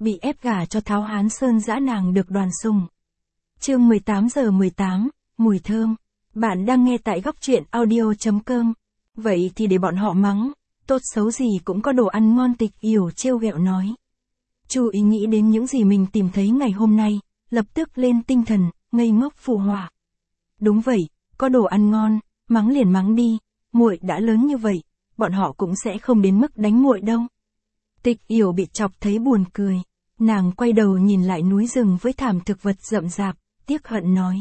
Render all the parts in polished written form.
bị ép gả cho Tháo Hán Sơn dã nàng được đoàn sùng. Chương 18:18, mùi thơm. Bạn đang nghe tại góc truyện audio.com. Vậy thì để bọn họ mắng, tốt xấu gì cũng có đồ ăn ngon. Tịch Yểu trêu ghẹo nói. Chu Ý nghĩ đến những gì mình tìm thấy ngày hôm nay, lập tức lên tinh thần, ngây ngốc phụ họa. Đúng vậy, có đồ ăn ngon, mắng liền mắng đi, muội đã lớn như vậy, bọn họ cũng sẽ không đến mức đánh muội đâu. Tịch Yểu bị chọc thấy buồn cười, nàng quay đầu nhìn lại núi rừng với thảm thực vật rậm rạp, tiếc hận nói.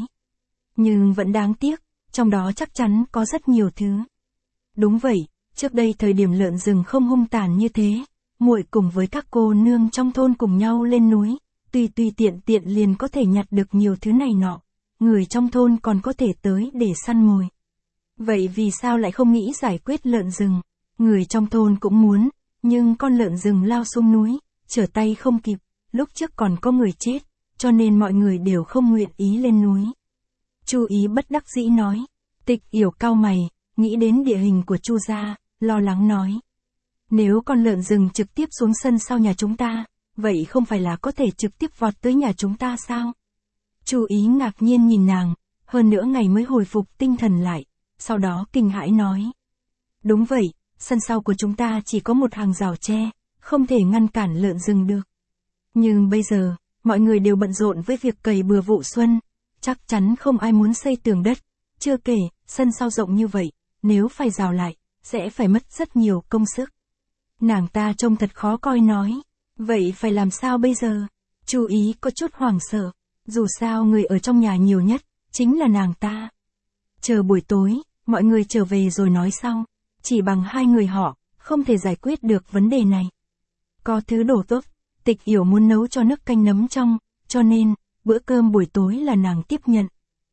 Nhưng vẫn đáng tiếc, trong đó chắc chắn có rất nhiều thứ. Đúng vậy, trước đây thời điểm lợn rừng không hung tàn như thế, muội cùng với các cô nương trong thôn cùng nhau lên núi, tùy tiện tiện liền có thể nhặt được nhiều thứ này nọ, người trong thôn còn có thể tới để săn mồi. Vậy vì sao lại không nghĩ giải quyết lợn rừng? Người trong thôn cũng muốn, nhưng con lợn rừng lao xuống núi, trở tay không kịp, lúc trước còn có người chết, cho nên mọi người đều không nguyện ý lên núi. Chu Ý bất đắc dĩ nói. Tịch Yểu cau mày, nghĩ đến địa hình của Chu gia, lo lắng nói. Nếu con lợn rừng trực tiếp xuống sân sau nhà chúng ta, vậy không phải là có thể trực tiếp vọt tới nhà chúng ta sao? Chu Ý ngạc nhiên nhìn nàng, hơn nữa ngày mới hồi phục tinh thần lại, sau đó kinh hãi nói. Đúng vậy, sân sau của chúng ta chỉ có một hàng rào tre, không thể ngăn cản lợn rừng được. Nhưng bây giờ, mọi người đều bận rộn với việc cày bừa vụ xuân, chắc chắn không ai muốn xây tường đất, chưa kể, sân sau rộng như vậy, nếu phải rào lại, sẽ phải mất rất nhiều công sức. Nàng ta trông thật khó coi nói, vậy phải làm sao bây giờ? Chu Ý có chút hoảng sợ, dù sao người ở trong nhà nhiều nhất, chính là nàng ta. Chờ buổi tối, mọi người trở về rồi nói sau, chỉ bằng hai người họ, không thể giải quyết được vấn đề này. Có thứ đồ tốt, Tịch Yểu muốn nấu cho nước canh nấm trong, cho nên, bữa cơm buổi tối là nàng tiếp nhận.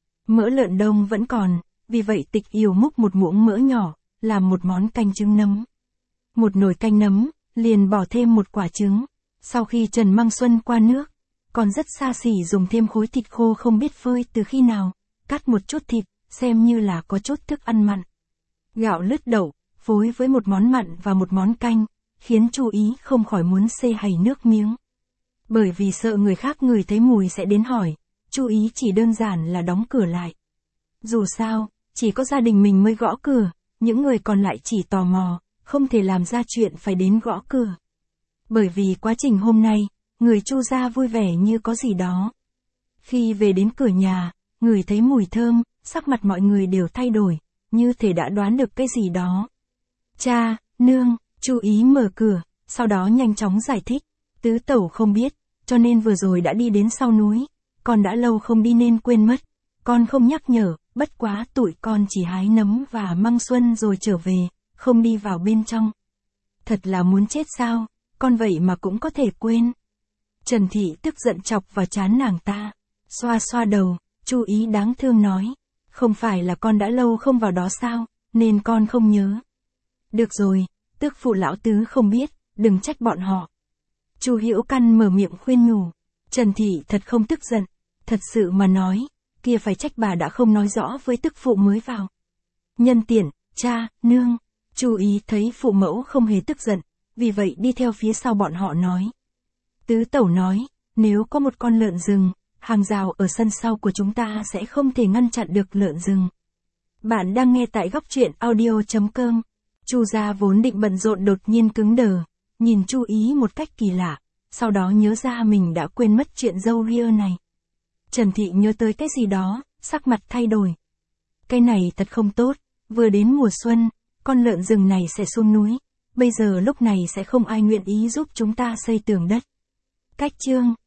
Mỡ lợn đông vẫn còn, vì vậy Tịch Yểu múc một muỗng mỡ nhỏ, làm một món canh trứng nấm. Một nồi canh nấm, liền bỏ thêm một quả trứng. Sau khi trần măng xuân qua nước, còn rất xa xỉ dùng thêm khối thịt khô không biết phơi từ khi nào, cắt một chút thịt, xem như là có chút thức ăn mặn. Gạo lứt đậu, phối với một món mặn và một món canh, khiến Chu Ý không khỏi muốn xê hầy nước miếng. Bởi vì sợ người khác ngửi thấy mùi sẽ đến hỏi, Chu Ý chỉ đơn giản là đóng cửa lại. Dù sao, chỉ có gia đình mình mới gõ cửa, những người còn lại chỉ tò mò, không thể làm ra chuyện phải đến gõ cửa. Bởi vì quá trình hôm nay, người Chu gia vui vẻ như có gì đó. Khi về đến cửa nhà, ngửi thấy mùi thơm, sắc mặt mọi người đều thay đổi, như thể đã đoán được cái gì đó. Cha, nương, Chu Ý mở cửa, sau đó nhanh chóng giải thích, tứ tẩu không biết, cho nên vừa rồi đã đi đến sau núi, con đã lâu không đi nên quên mất, con không nhắc nhở, bất quá tụi con chỉ hái nấm và măng xuân rồi trở về, không đi vào bên trong. Thật là muốn chết sao, con vậy mà cũng có thể quên. Trần Thị tức giận chọc vào trán nàng ta, xoa xoa đầu, Chu Ý đáng thương nói, không phải là con đã lâu không vào đó sao, nên con không nhớ. Được rồi, tước phụ lão tứ không biết, đừng trách bọn họ. Chu Hữu Căn mở miệng khuyên nhủ. Trần Thị thật không tức giận, thật sự mà nói, kia phải trách bà đã không nói rõ với tức phụ mới vào. Nhân tiện, cha, nương, Chu Ý thấy phụ mẫu không hề tức giận, vì vậy đi theo phía sau bọn họ nói. Tứ tẩu nói, nếu có một con lợn rừng, hàng rào ở sân sau của chúng ta sẽ không thể ngăn chặn được lợn rừng. Bạn đang nghe tại góc truyện audio.com. Chu gia vốn định bận rộn đột nhiên cứng đờ, nhìn Chu Ý một cách kỳ lạ, sau đó nhớ ra mình đã quên mất chuyện dâu ria này. Trần Thị nhớ tới cái gì đó, sắc mặt thay đổi. Cái này thật không tốt, vừa đến mùa xuân, con lợn rừng này sẽ xuống núi, bây giờ lúc này sẽ không ai nguyện ý giúp chúng ta xây tường đất. Cách chương